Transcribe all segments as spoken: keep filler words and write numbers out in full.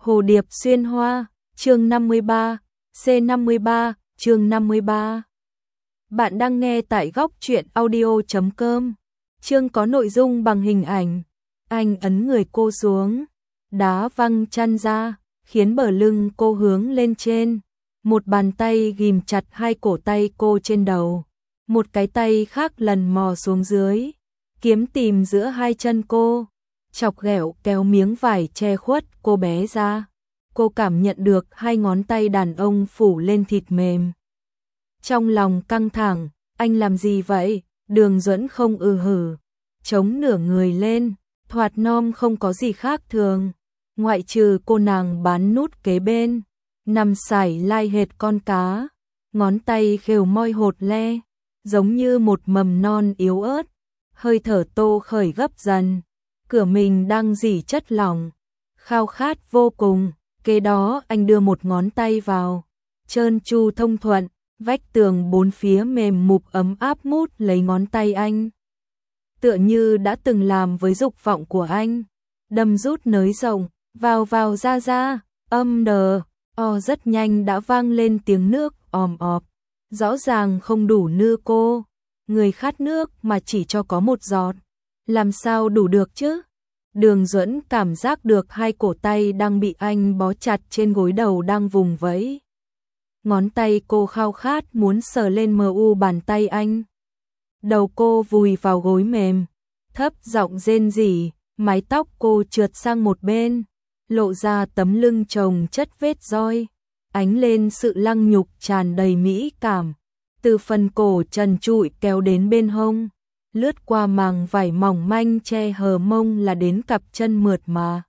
Hồ điệp xuyên hoa, chương năm mươi ba, C năm mươi ba, chương năm mươi ba. Bạn đang nghe tại góc truyện audio chấm com. Chương có nội dung bằng hình ảnh. Anh ấn người cô xuống, đá văng chăn ra, khiến bờ lưng cô hướng lên trên. Một bàn tay ghìm chặt hai cổ tay cô trên đầu. Một cái tay khác lần mò xuống dưới, kiếm tìm giữa hai chân cô. Chọc ghẹo kéo miếng vải che khuất cô bé ra. Cô cảm nhận được hai ngón tay đàn ông phủ lên thịt mềm. Trong lòng căng thẳng, anh làm gì vậy? Đường Duẫn không ừ hử, chống nửa người lên, thoạt nom không có gì khác thường, ngoại trừ cô nàng bán nút kế bên, nằm sải lai hệt con cá, ngón tay khều môi hột le, giống như một mầm non yếu ớt, hơi thở Tô Khởi gấp dần, cửa mình đang rỉ chất lỏng, khao khát vô cùng. Kế đó anh đưa một ngón tay vào, trơn tru thông thuận, vách tường bốn phía mềm mục ấm áp mút lấy ngón tay anh. Tựa như đã từng làm với dục vọng của anh, đâm rút nới rộng, vào vào ra ra, âm đờ, o rất nhanh đã vang lên tiếng nước òm ọp, rõ ràng không đủ nư cô, người khát nước mà chỉ cho có một giọt, làm sao đủ được chứ? Đường Duẫn cảm giác được hai cổ tay đang bị anh bó chặt trên gối đầu đang vùng vẫy. Ngón tay cô khao khát muốn sờ lên mờ u bàn tay anh. Đầu cô vùi vào gối mềm, thấp giọng rên rỉ, mái tóc cô trượt sang một bên, lộ ra tấm lưng chồng chất vết roi, ánh lên sự lăng nhục tràn đầy mỹ cảm, từ phần cổ trần trụi kéo đến bên hông. Lướt qua màng vải mỏng manh che hờ mông là đến cặp chân mượt mà.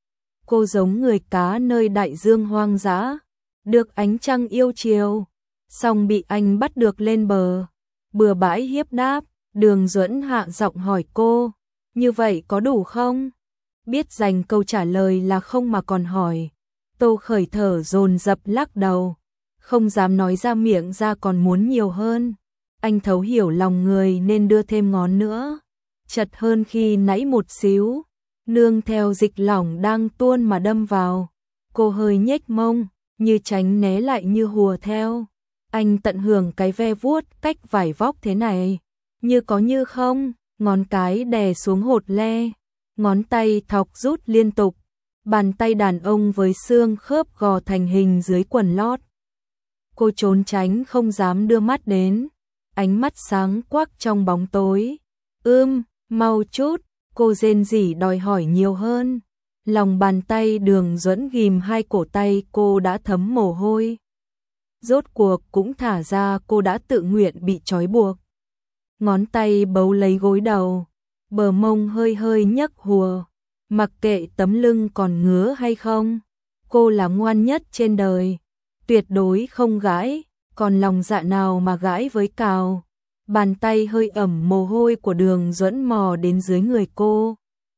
Cô giống người cá nơi đại dương hoang dã, được ánh trăng yêu chiều, xong bị anh bắt được lên bờ, bừa bãi hiếp đáp. Đường Duẫn hạ giọng hỏi cô, như vậy có đủ không? Biết dành câu trả lời là không mà còn hỏi. Tô Khởi thở dồn dập lắc đầu, không dám nói ra miệng ra còn muốn nhiều hơn. Anh thấu hiểu lòng người nên đưa thêm ngón nữa, chật hơn khi nãy một xíu, nương theo dịch lỏng đang tuôn mà đâm vào. Cô hơi nhếch mông, như tránh né lại như hùa theo. Anh tận hưởng cái ve vuốt cách vải vóc thế này, như có như không, ngón cái đè xuống hột le, ngón tay thọc rút liên tục, bàn tay đàn ông với xương khớp gò thành hình dưới quần lót. Cô trốn tránh không dám đưa mắt đến. Ánh mắt sáng quắc trong bóng tối. Ưm, mau chút, cô rên rỉ đòi hỏi nhiều hơn. Lòng bàn tay Đường Duẫn ghìm hai cổ tay cô đã thấm mồ hôi. Rốt cuộc cũng thả ra, cô đã tự nguyện bị trói buộc. Ngón tay bấu lấy gối đầu, bờ mông hơi hơi nhấc hùa. Mặc kệ tấm lưng còn ngứa hay không, cô là ngoan nhất trên đời, tuyệt đối không gãi. Còn lòng dạ nào mà gãi với cào. Bàn tay hơi ẩm mồ hôi của Đường Duẫn mò đến dưới người cô,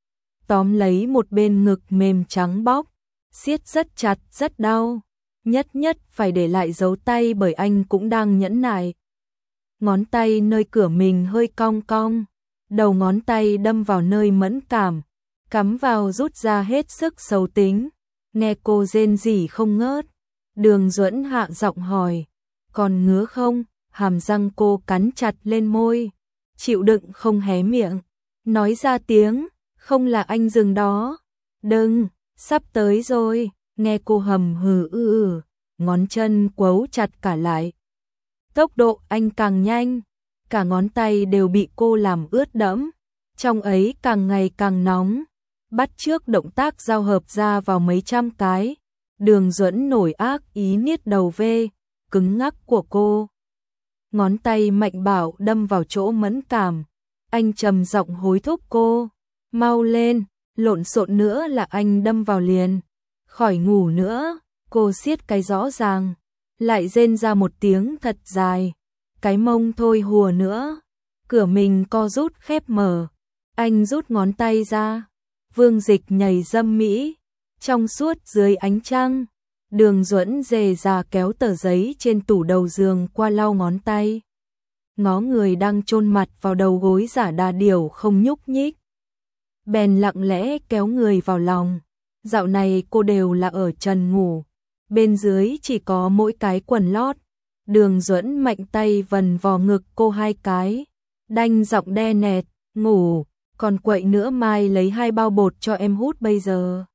tóm lấy một bên ngực mềm trắng bóc, siết rất chặt rất đau, nhất nhất phải để lại dấu tay bởi anh cũng đang nhẫn nại. Ngón tay nơi cửa mình hơi cong cong, đầu ngón tay đâm vào nơi mẫn cảm, cắm vào rút ra hết sức xấu tính. Nghe cô rên rỉ không ngớt, Đường Duẫn hạ giọng hỏi, còn ngứa không? Hàm răng cô cắn chặt lên môi, chịu đựng không hé miệng, nói ra tiếng, không là anh dừng đó. Đừng, sắp tới rồi. Nghe cô hầm hừ ư ừ, ngón chân quấu chặt cả lại. Tốc độ anh càng nhanh, cả ngón tay đều bị cô làm ướt đẫm, trong ấy càng ngày càng nóng. Bắt chước động tác giao hợp ra vào mấy trăm cái. Đường Duẫn nổi ác ý niết đầu về cứng ngắc của cô. Ngón tay mạnh bạo đâm vào chỗ mẫn cảm. Anh trầm giọng hối thúc cô, mau lên, lộn xộn nữa là anh đâm vào liền. Khỏi ngủ nữa, cô siết cái rõ ràng, lại rên ra một tiếng thật dài. Cái mông thôi hùa nữa, cửa mình co rút khép mở. Anh rút ngón tay ra, vương dịch nhảy dâm mỹ, trong suốt dưới ánh trăng. Đường Duẫn dề dà kéo tờ giấy trên tủ đầu giường qua lau ngón tay. Ngó người đang chôn mặt vào đầu gối giả đà điểu không nhúc nhích. Bèn lặng lẽ kéo người vào lòng, Dạo này cô đều là ở trần ngủ, bên dưới chỉ có mỗi cái quần lót. Đường Duẫn mạnh tay vần vò ngực cô hai cái, đanh giọng đe nẹt, ngủ, còn quậy nữa mai lấy hai bao bột cho em hút bây giờ.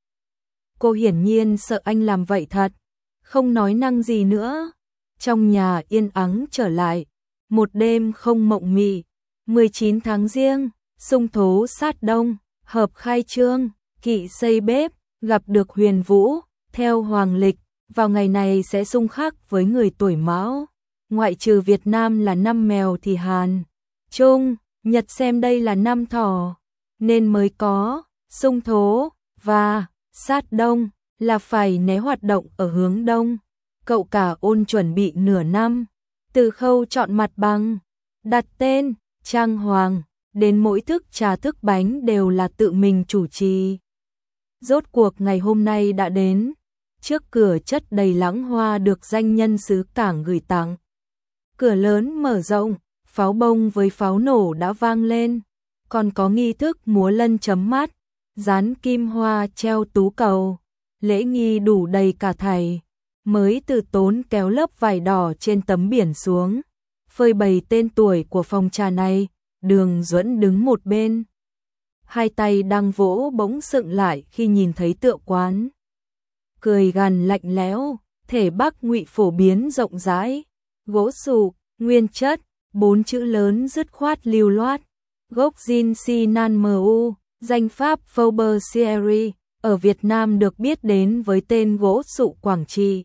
Cô hiển nhiên sợ anh làm vậy thật, không nói năng gì nữa. Trong nhà yên ắng trở lại, một đêm không mộng mị. mười chín tháng Giêng, xung thố sát đông, hợp khai trương, kỵ xây bếp, gặp được Huyền Vũ, theo hoàng lịch, vào ngày này sẽ xung khắc với người tuổi Mão. Ngoại trừ Việt Nam là năm mèo thì Hàn, Trung, Nhật xem đây là năm thỏ, nên mới có xung thố và sát đông là phải né hoạt động ở hướng đông. Cậu cả Ôn chuẩn bị nửa năm, từ khâu chọn mặt bằng, đặt tên, trang hoàng, đến mỗi thức trà thức bánh đều là tự mình chủ trì. Rốt cuộc ngày hôm nay đã đến, trước cửa chất đầy lãng hoa được danh nhân xứ Cảng gửi tặng. Cửa lớn mở rộng, pháo bông với pháo nổ đã vang lên, còn có nghi thức múa lân chấm mắt, dán kim hoa treo tú cầu, lễ nghi đủ đầy cả thầy. Mới từ tốn kéo lớp vải đỏ trên tấm biển xuống, phơi bày tên tuổi của phòng trà này. Đường Duẫn đứng một bên, hai tay đang vỗ bỗng sững lại khi nhìn thấy tựa quán. Cười gằn lạnh lẽo, thể Bắc Ngụy phổ biến rộng rãi, gỗ sụ, nguyên chất, bốn chữ lớn dứt khoát lưu loát, gốc Jin Sinan Mu, danh pháp Fabergé, ở Việt Nam được biết đến với tên gỗ sụ Quảng Trị.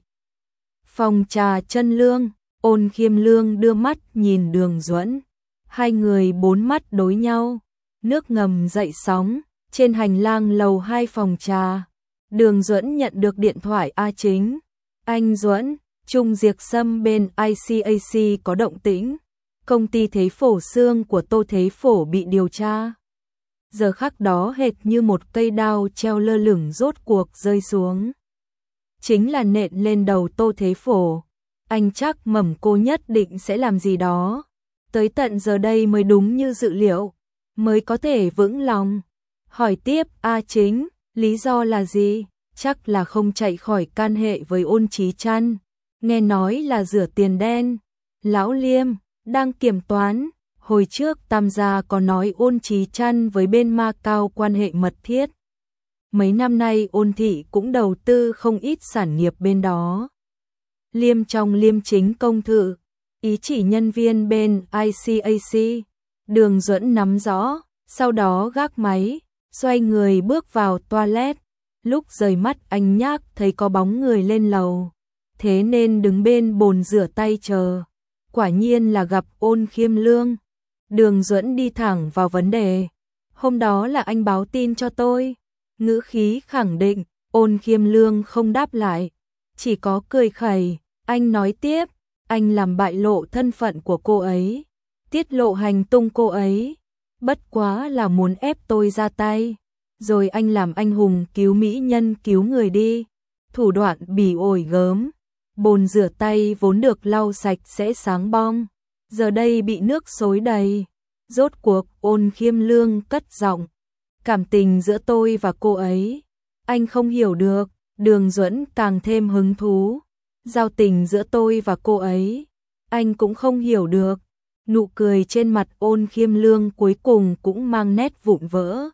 Phòng trà Chân Lương, Ôn Khiêm Lương đưa mắt nhìn Đường Duẫn, hai người bốn mắt đối nhau, nước ngầm dậy sóng, trên hành lang lầu hai phòng trà. Đường Duẫn nhận được điện thoại A Chính, anh Duẫn, Trung Diệc Sâm bên i xê a xê có động tĩnh, công ty Thế Phổ Xương của Tô Thế Phổ bị điều tra. Giờ khắc đó hệt như một cây đao treo lơ lửng rốt cuộc rơi xuống. Chính là nện lên đầu Tô Thế Phổ. Anh chắc mẩm cô nhất định sẽ làm gì đó. Tới tận giờ đây mới đúng như dự liệu, mới có thể vững lòng. Hỏi tiếp, A Chính, lý do là gì? Chắc là không chạy khỏi can hệ với Ôn Chí Trăn. Nghe nói là rửa tiền đen. Lão Liêm, đang kiểm toán. Hồi trước Tam gia có nói Ôn Chí Trăn với bên Macau quan hệ mật thiết. Mấy năm nay Ôn thị cũng đầu tư không ít sản nghiệp bên đó. Liêm trong Liêm chính công thự, ý chỉ nhân viên bên i xê a xê. Đường Duẫn nắm rõ, sau đó gác máy, xoay người bước vào toilet. Lúc rời mắt anh nhác thấy có bóng người lên lầu, thế nên đứng bên bồn rửa tay chờ. Quả nhiên là gặp Ôn Khiêm Lương. Đường Duẫn đi thẳng vào vấn đề. Hôm đó là anh báo tin cho tôi. Ngữ khí khẳng định. Ôn Khiêm Lương không đáp lại, chỉ có cười khẩy. Anh nói tiếp, anh làm bại lộ thân phận của cô ấy, tiết lộ hành tung cô ấy, bất quá là muốn ép tôi ra tay. Rồi anh làm anh hùng cứu mỹ nhân cứu người đi. Thủ đoạn bỉ ổi gớm. Bồn rửa tay vốn được lau sạch sẽ sáng bong, giờ đây bị nước xối đầy. Rốt cuộc Ôn Khiêm Lương cất giọng, cảm tình giữa tôi và cô ấy, anh không hiểu được. Đường Duẫn càng thêm hứng thú. Giao tình giữa tôi và cô ấy, anh cũng không hiểu được. Nụ cười trên mặt Ôn Khiêm Lương cuối cùng cũng mang nét vụn vỡ.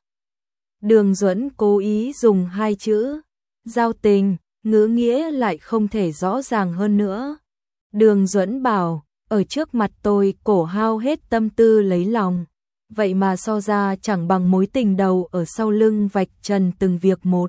Đường Duẫn cố ý dùng hai chữ giao tình, ngữ nghĩa lại không thể rõ ràng hơn nữa. Đường Duẫn bảo, ở trước mặt tôi cổ hao hết tâm tư lấy lòng, vậy mà so ra chẳng bằng mối tình đầu ở sau lưng vạch trần từng việc một.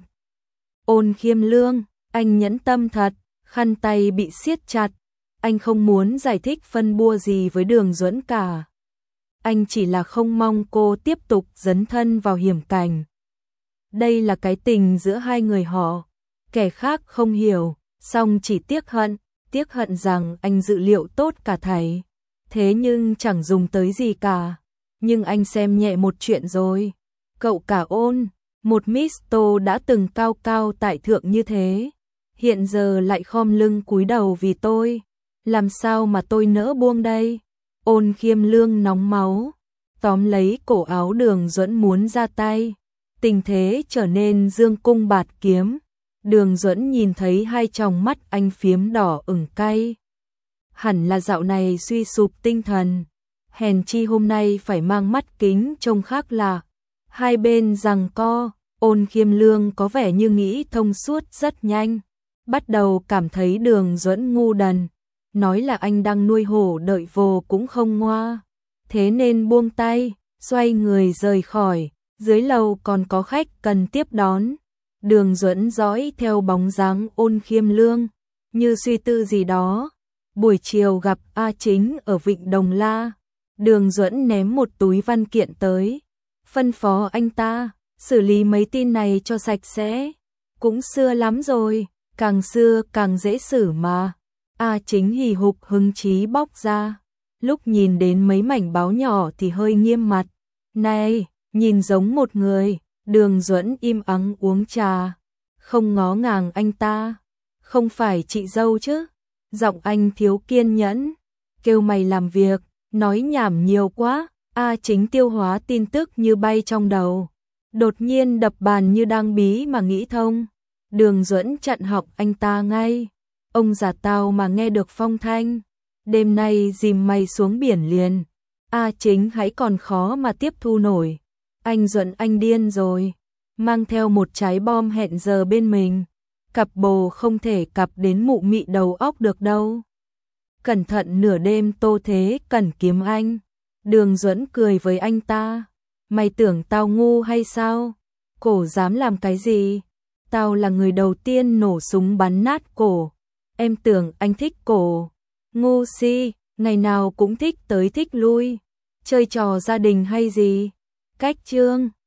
Ôn Khiêm Lương, anh nhẫn tâm thật. Khăn tay bị siết chặt, anh không muốn giải thích phân bua gì với Đường Duẫn cả. Anh chỉ là không mong cô tiếp tục dấn thân vào hiểm cảnh. Đây là cái tình giữa hai người họ, kẻ khác không hiểu, song chỉ tiếc hận, tiếc hận rằng anh dự liệu tốt cả thảy. Thế nhưng chẳng dùng tới gì cả. Nhưng anh xem nhẹ một chuyện rồi. Cậu cả Ôn, một Misto đã từng cao cao tại thượng như thế, hiện giờ lại khom lưng cúi đầu vì tôi. Làm sao mà tôi nỡ buông đây? Ôn Khiêm Lương nóng máu, tóm lấy cổ áo Đường Duẫn muốn ra tay. tình thế trở nên dương cung bạt kiếm. Đường Duẫn nhìn thấy hai tròng mắt anh phiếm đỏ ửng cay. Hẳn là dạo này suy sụp tinh thần, hèn chi hôm nay phải mang mắt kính trông khác lạ. Hai bên giằng co, Ôn Khiêm Lương có vẻ như nghĩ thông suốt rất nhanh, bắt đầu cảm thấy Đường Duẫn ngu đần, nói là anh đang nuôi hổ đợi vồ cũng không ngoa, thế nên buông tay, xoay người rời khỏi, dưới lầu còn có khách cần tiếp đón. Đường Duẫn dõi theo bóng dáng Ôn Khiêm Lương, như suy tư gì đó. Buổi chiều gặp A Chính ở Vịnh Đồng La, Đường Duẫn ném một túi văn kiện tới, phân phó anh ta xử lý mấy tin này cho sạch sẽ. Cũng xưa lắm rồi, càng xưa càng dễ xử mà. A Chính hì hục hứng chí bóc ra, lúc nhìn đến mấy mảnh báo nhỏ thì hơi nghiêm mặt. Này, nhìn giống một người. Đường Duẫn im ắng uống trà, không ngó ngàng anh ta. Không phải chị dâu chứ? Giọng anh thiếu kiên nhẫn, kêu mày làm việc, nói nhảm nhiều quá. A Chính tiêu hóa tin tức như bay trong đầu, đột nhiên đập bàn như đang bí mà nghĩ thông. Đường Duẫn chặn họng anh ta ngay. Ông già tao mà nghe được phong thanh, đêm nay dìm mày xuống biển liền. A Chính hãy còn khó mà tiếp thu nổi. Anh Duẫn anh điên rồi, mang theo một trái bom hẹn giờ bên mình, cặp bồ không thể cặp đến mụ mị đầu óc được đâu. Cẩn thận nửa đêm Tô Thế Cẩn kiếm anh. Đường Duẫn cười với anh ta, mày tưởng tao ngu hay sao? Cổ dám làm cái gì? Tao là người đầu tiên nổ súng bắn nát cổ. Em tưởng anh thích cổ? Ngu si, ngày nào cũng thích tới thích lui, chơi trò gia đình hay gì? Cách chương